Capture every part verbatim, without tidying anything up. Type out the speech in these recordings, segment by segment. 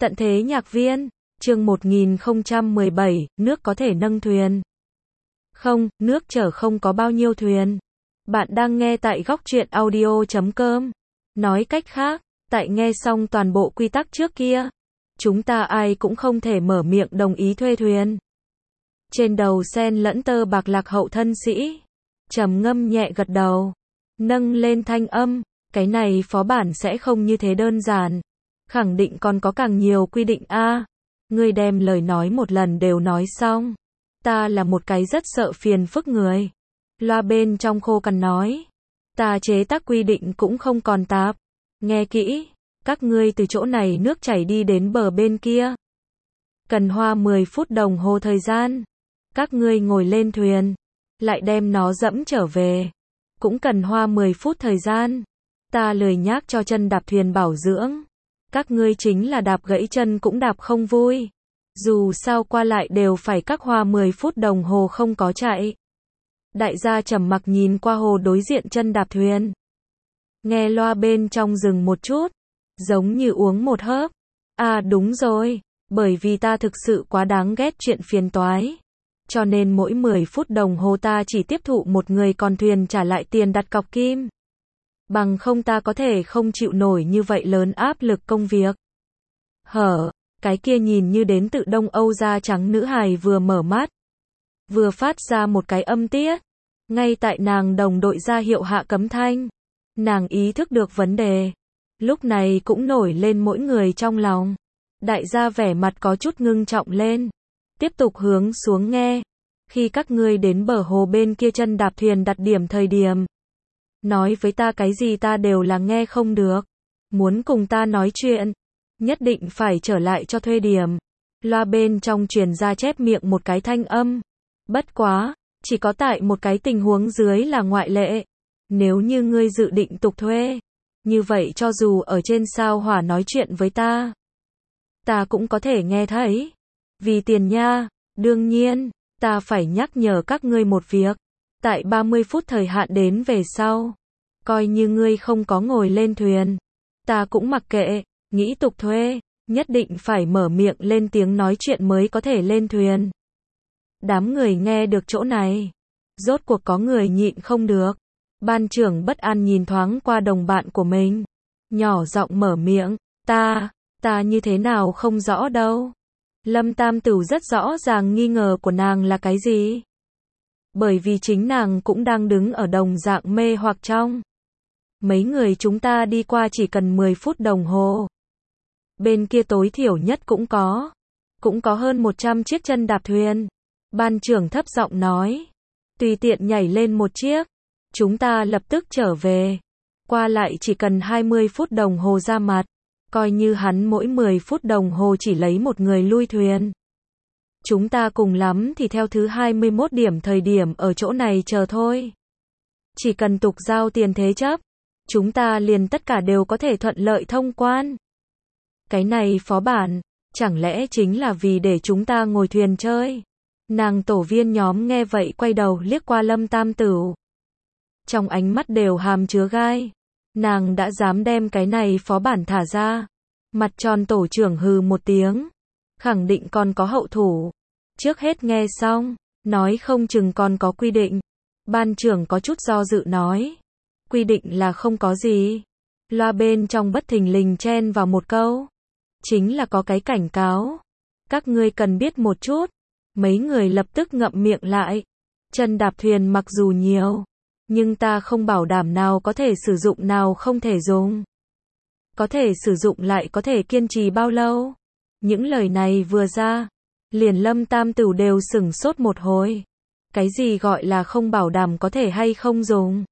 Tận thế nhạc viên, chương một nghìn không trăm mười bảy, nước có thể nâng thuyền. Không, nước chở không có bao nhiêu thuyền. Bạn đang nghe tại góc truyện audio chấm com. Nói cách khác, tại nghe xong toàn bộ quy tắc trước kia, chúng ta ai cũng không thể mở miệng đồng ý thuê thuyền. Trên đầu sen lẫn tơ bạc lạc hậu thân sĩ, trầm ngâm nhẹ gật đầu, nâng lên thanh âm, cái này phó bản sẽ không như thế đơn giản. Khẳng định còn có càng nhiều quy định a. À, ngươi đem lời nói một lần đều nói xong. Ta là một cái rất sợ phiền phức người. Loa bên trong khô cằn nói. Ta chế tác quy định cũng không còn tạp. Nghe kỹ, các ngươi từ chỗ này nước chảy đi đến bờ bên kia. Cần hoa mười phút đồng hồ thời gian. Các ngươi ngồi lên thuyền, lại đem nó dẫm trở về. Cũng cần hoa mười phút thời gian. Ta lười nhác cho chân đạp thuyền bảo dưỡng. Các ngươi chính là đạp gãy chân cũng đạp không vui. Dù sao qua lại đều phải các hoa mười phút đồng hồ không có chạy. Đại gia trầm mặc nhìn qua hồ đối diện chân đạp thuyền. Nghe loa bên trong dừng một chút, giống như uống một hớp. À đúng rồi, bởi vì ta thực sự quá đáng ghét chuyện phiền toái. Cho nên mỗi mười phút đồng hồ ta chỉ tiếp thụ một người còn thuyền trả lại tiền đặt cọc kim. Bằng không ta có thể không chịu nổi như vậy lớn áp lực công việc. Hở, cái kia nhìn như đến tự Đông Âu da trắng nữ hài vừa mở mắt, vừa phát ra một cái âm tiết. Ngay tại nàng đồng đội ra hiệu hạ cấm thanh, nàng ý thức được vấn đề. Lúc này cũng nổi lên mỗi người trong lòng. Đại gia vẻ mặt có chút ngưng trọng lên. Tiếp tục hướng xuống nghe. Khi các ngươi đến bờ hồ bên kia chân đạp thuyền đặt điểm thời điểm, nói với ta cái gì ta đều là nghe không được. Muốn cùng ta nói chuyện, nhất định phải trở lại cho thuê điểm. Loa bên trong truyền ra chép miệng một cái thanh âm. Bất quá, chỉ có tại một cái tình huống dưới là ngoại lệ. Nếu như ngươi dự định tục thuê, như vậy cho dù ở trên sao hỏa nói chuyện với ta, ta cũng có thể nghe thấy. Vì tiền nha, đương nhiên, ta phải nhắc nhở các ngươi một việc. Tại ba mươi phút thời hạn đến về sau, coi như ngươi không có ngồi lên thuyền, ta cũng mặc kệ. Nghĩ tục thuê, nhất định phải mở miệng lên tiếng nói chuyện mới có thể lên thuyền. Đám người nghe được chỗ này, rốt cuộc có người nhịn không được. Ban trưởng bất an nhìn thoáng qua đồng bạn của mình, nhỏ giọng mở miệng, ta, ta như thế nào không rõ đâu. Lâm Tam Tửu rất rõ ràng nghi ngờ của nàng là cái gì. Bởi vì chính nàng cũng đang đứng ở đồng dạng mê hoặc trong. Mấy người chúng ta đi qua chỉ cần mười phút đồng hồ. Bên kia tối thiểu nhất cũng có. Cũng có hơn một trăm chiếc chân đạp thuyền. Ban trưởng thấp giọng nói. Tùy tiện nhảy lên một chiếc. Chúng ta lập tức trở về. Qua lại chỉ cần hai mươi phút đồng hồ ra mặt. Coi như hắn mỗi mười phút đồng hồ chỉ lấy một người lui thuyền. Chúng ta cùng lắm thì theo thứ hai mươi mốt điểm thời điểm ở chỗ này chờ thôi. Chỉ cần tục giao tiền thế chấp, chúng ta liền tất cả đều có thể thuận lợi thông quan. Cái này phó bản, chẳng lẽ chính là vì để chúng ta ngồi thuyền chơi? Nàng tổ viên nhóm nghe vậy quay đầu liếc qua Lâm Tam Tửu. Trong ánh mắt đều hàm chứa gai. Nàng đã dám đem cái này phó bản thả ra. Mặt tròn tổ trưởng hừ một tiếng. Khẳng định còn có hậu thủ. Trước hết nghe xong, nói không chừng còn có quy định. Ban trưởng có chút do dự nói. Quy định là không có gì. Loa bên trong bất thình lình chen vào một câu. Chính là có cái cảnh cáo. Các ngươi cần biết một chút. Mấy người lập tức ngậm miệng lại. Chân đạp thuyền mặc dù nhiều, nhưng ta không bảo đảm nào có thể sử dụng nào không thể dùng. Có thể sử dụng lại có thể kiên trì bao lâu. Những lời này vừa ra, liền Lâm Tam Tửu đều sửng sốt một hồi. Cái gì gọi là không bảo đảm có thể hay không dùng?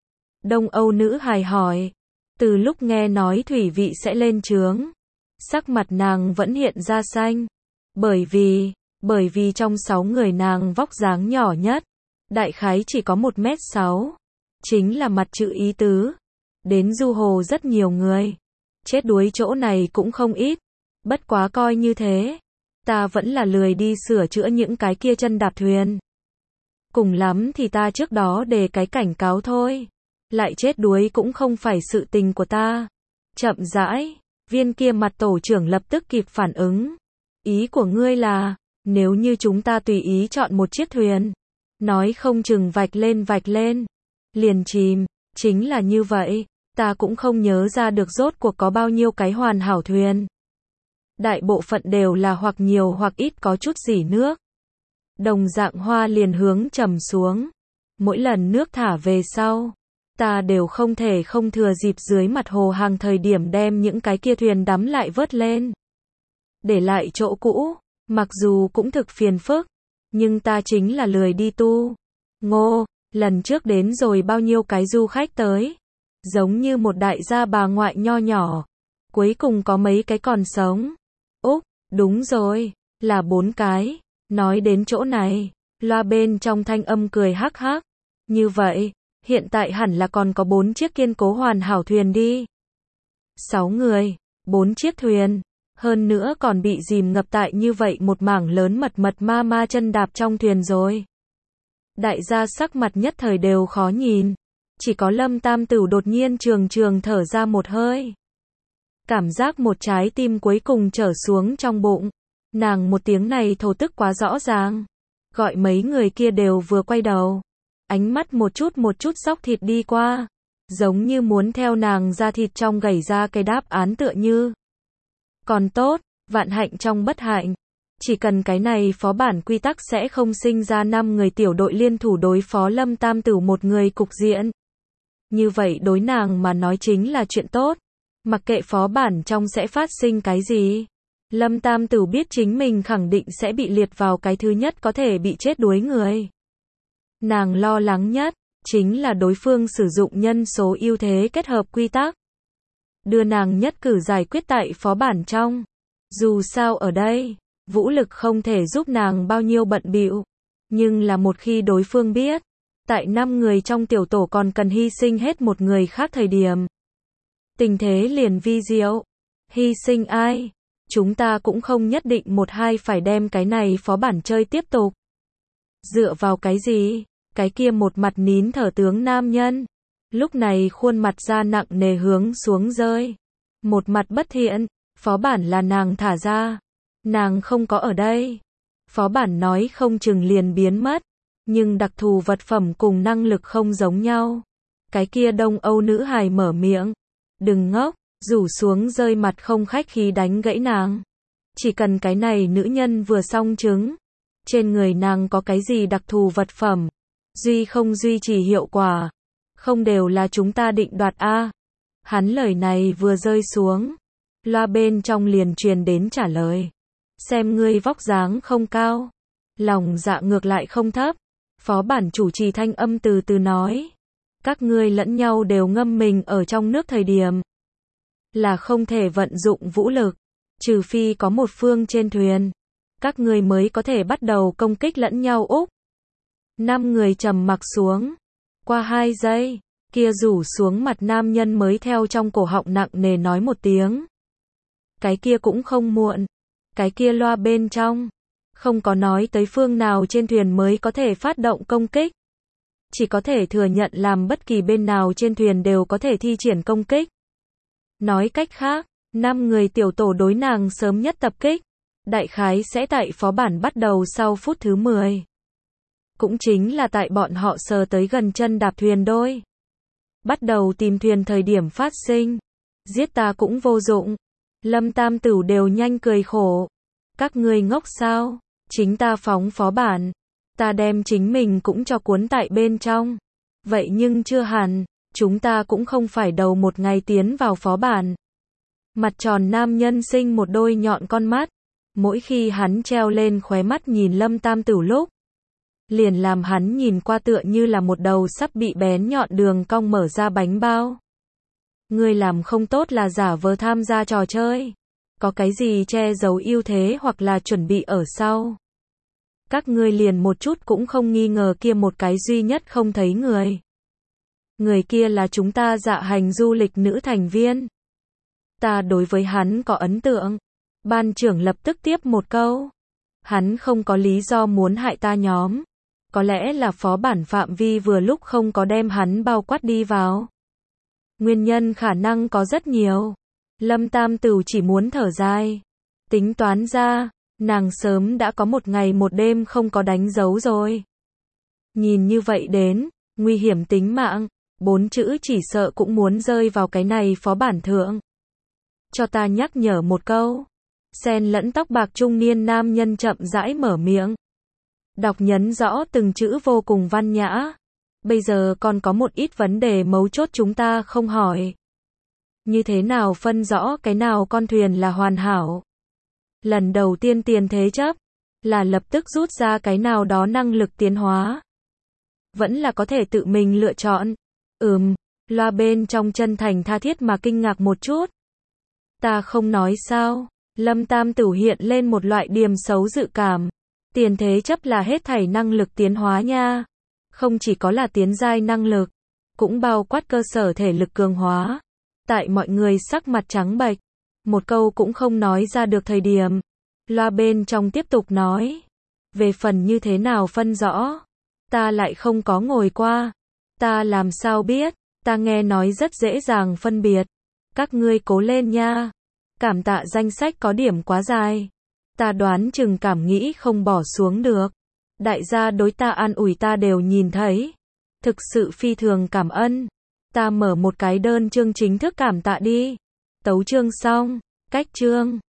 Đông Âu nữ hài hỏi. Từ lúc nghe nói thủy vị sẽ lên chướng, sắc mặt nàng vẫn hiện ra xanh. Bởi vì, bởi vì trong sáu người nàng vóc dáng nhỏ nhất, đại khái chỉ có một mét sáu. Chính là mặt chữ ý tứ. Đến du hồ rất nhiều người. Chết đuối chỗ này cũng không ít. Bất quá coi như thế. Ta vẫn là lười đi sửa chữa những cái kia chân đạp thuyền. Cùng lắm thì ta trước đó đề cái cảnh cáo thôi. Lại chết đuối cũng không phải sự tình của ta. Chậm rãi, Viên kia mặt tổ trưởng lập tức kịp phản ứng. Ý của ngươi là, nếu như chúng ta tùy ý chọn một chiếc thuyền, nói không chừng vạch lên vạch lên, liền chìm, chính là như vậy, ta cũng không nhớ ra được rốt cuộc có bao nhiêu cái hoàn hảo thuyền. Đại bộ phận đều là hoặc nhiều hoặc ít có chút rỉ nước. Đồng dạng Hoa liền hướng trầm xuống. Mỗi lần nước thả về sau, ta đều không thể không thừa dịp dưới mặt hồ hàng thời điểm đem những cái kia thuyền đắm lại vớt lên. Để lại chỗ cũ, mặc dù cũng thực phiền phức, nhưng ta chính là lười đi tu. Ngô, lần trước đến rồi bao nhiêu cái du khách tới, giống như một đại gia bà ngoại nho nhỏ, cuối cùng có mấy cái còn sống. Úc, đúng rồi, là bốn cái. Nói đến chỗ này, loa bên trong thanh âm cười hắc hắc. Như vậy, hiện tại hẳn là còn có bốn chiếc kiên cố hoàn hảo thuyền đi. Sáu người, bốn chiếc thuyền, hơn nữa còn bị dìm ngập tại như vậy một mảng lớn mật mật ma ma chân đạp trong thuyền rồi. Đại gia sắc mặt nhất thời đều khó nhìn, chỉ có Lâm Tam Tửu đột nhiên trường trường thở ra một hơi. Cảm giác một trái tim cuối cùng trở xuống trong bụng. Nàng một tiếng này thổ tức quá rõ ràng, gọi mấy người kia đều vừa quay đầu, ánh mắt một chút một chút xóc thịt đi qua, giống như muốn theo nàng ra thịt trong gảy ra cái đáp án tựa như. Còn tốt, vạn hạnh trong bất hạnh, chỉ cần cái này phó bản quy tắc sẽ không sinh ra năm người tiểu đội liên thủ đối phó Lâm Tam Tửu một người cục diện. Như vậy đối nàng mà nói chính là chuyện tốt, mặc kệ phó bản trong sẽ phát sinh cái gì. Lâm Tam Tửu biết chính mình khẳng định sẽ bị liệt vào cái thứ nhất có thể bị chết đuối người. Nàng lo lắng nhất, chính là đối phương sử dụng nhân số ưu thế kết hợp quy tắc. Đưa nàng nhất cử giải quyết tại phó bản trong. Dù sao ở đây, vũ lực không thể giúp nàng bao nhiêu bận bịu. Nhưng là một khi đối phương biết, tại năm người trong tiểu tổ còn cần hy sinh hết một người khác thời điểm. Tình thế liền vi diệu. Hy sinh ai? Chúng ta cũng không nhất định một hai phải đem cái này phó bản chơi tiếp tục. Dựa vào cái gì? Cái kia một mặt nín thở tướng nam nhân. Lúc này khuôn mặt ra nặng nề hướng xuống rơi. Một mặt bất thiện, phó bản là nàng thả ra. Nàng không có ở đây. Phó bản nói không chừng liền biến mất. Nhưng đặc thù vật phẩm cùng năng lực không giống nhau. Cái kia Đông Âu nữ hài mở miệng. Đừng ngốc. Rủ xuống rơi mặt không khách khí đánh gãy nàng. Chỉ cần cái này nữ nhân vừa xong trứng. Trên người nàng có cái gì đặc thù vật phẩm. Duy không duy trì hiệu quả. Không đều là chúng ta định đoạt a. Hắn lời này vừa rơi xuống. Loa bên trong liền truyền đến trả lời. Xem ngươi vóc dáng không cao. Lòng dạ ngược lại không thấp. Phó bản chủ trì thanh âm từ từ nói. Các ngươi lẫn nhau đều ngâm mình ở trong nước thời điểm. Là không thể vận dụng vũ lực, trừ phi có một phương trên thuyền, các người mới có thể bắt đầu công kích lẫn nhau. Úc. Năm người trầm mặc xuống. Qua hai giây, kia rủ xuống mặt nam nhân mới theo trong cổ họng nặng nề nói một tiếng. Cái kia cũng không muộn. Cái kia loa bên trong, không có nói tới phương nào trên thuyền mới có thể phát động công kích. Chỉ có thể thừa nhận làm bất kỳ bên nào trên thuyền đều có thể thi triển công kích. Nói cách khác, năm người tiểu tổ đối nàng sớm nhất tập kích, đại khái sẽ tại phó bản bắt đầu sau phút thứ mười. Cũng chính là tại bọn họ sờ tới gần chân đạp thuyền đôi. Bắt đầu tìm thuyền thời điểm phát sinh. Giết ta cũng vô dụng. Lâm Tam Tửu đều nhanh cười khổ. Các ngươi ngốc sao? Chính ta phóng phó bản. Ta đem chính mình cũng cho cuốn tại bên trong. Vậy nhưng chưa hẳn. Chúng ta cũng không phải đầu một ngày tiến vào phó bản. Mặt tròn nam nhân sinh một đôi nhọn con mắt. Mỗi khi hắn treo lên khóe mắt nhìn Lâm Tam Tửu lúc, liền làm hắn nhìn qua tựa như là một đầu sắp bị bén nhọn đường cong mở ra bánh bao. Ngươi làm không tốt là giả vờ tham gia trò chơi. Có cái gì che giấu ưu thế hoặc là chuẩn bị ở sau. Các ngươi liền một chút cũng không nghi ngờ kia một cái duy nhất không thấy người. Người kia là chúng ta dạ hành du lịch nữ thành viên. Ta đối với hắn có ấn tượng. Ban trưởng lập tức tiếp một câu. Hắn không có lý do muốn hại ta nhóm. Có lẽ là phó bản phạm vi vừa lúc không có đem hắn bao quát đi vào. Nguyên nhân khả năng có rất nhiều. Lâm Tam Tửu chỉ muốn thở dài. Tính toán ra, nàng sớm đã có một ngày một đêm không có đánh dấu rồi. Nhìn như vậy đến, nguy hiểm tính mạng, bốn chữ chỉ sợ cũng muốn rơi vào cái này phó bản thượng. Cho ta nhắc nhở một câu. Xen lẫn tóc bạc trung niên nam nhân chậm rãi mở miệng. Đọc nhấn rõ từng chữ vô cùng văn nhã. Bây giờ còn có một ít vấn đề mấu chốt chúng ta không hỏi. Như thế nào phân rõ cái nào con thuyền là hoàn hảo? Lần đầu tiên tiền thế chấp, là lập tức rút ra cái nào đó năng lực tiến hóa. Vẫn là có thể tự mình lựa chọn. Ừm, loa bên trong chân thành tha thiết mà kinh ngạc một chút. Ta không nói sao? Lâm Tam Tửu hiện lên một loại điềm xấu dự cảm. Tiền thế chấp là hết thảy năng lực tiến hóa nha. Không chỉ có là tiến giai năng lực, cũng bao quát cơ sở thể lực cường hóa. Tại mọi người sắc mặt trắng bệch, một câu cũng không nói ra được thời điểm. Loa bên trong tiếp tục nói. Về phần như thế nào phân rõ, ta lại không có ngồi qua. Ta làm sao biết, ta nghe nói rất dễ dàng phân biệt. Các ngươi cố lên nha. Cảm tạ danh sách có điểm quá dài. Ta đoán chừng cảm nghĩ không bỏ xuống được. Đại gia đối ta an ủi ta đều nhìn thấy. Thực sự phi thường cảm ơn. Ta mở một cái đơn chương chính thức cảm tạ đi. Tấu chương xong. Cách chương.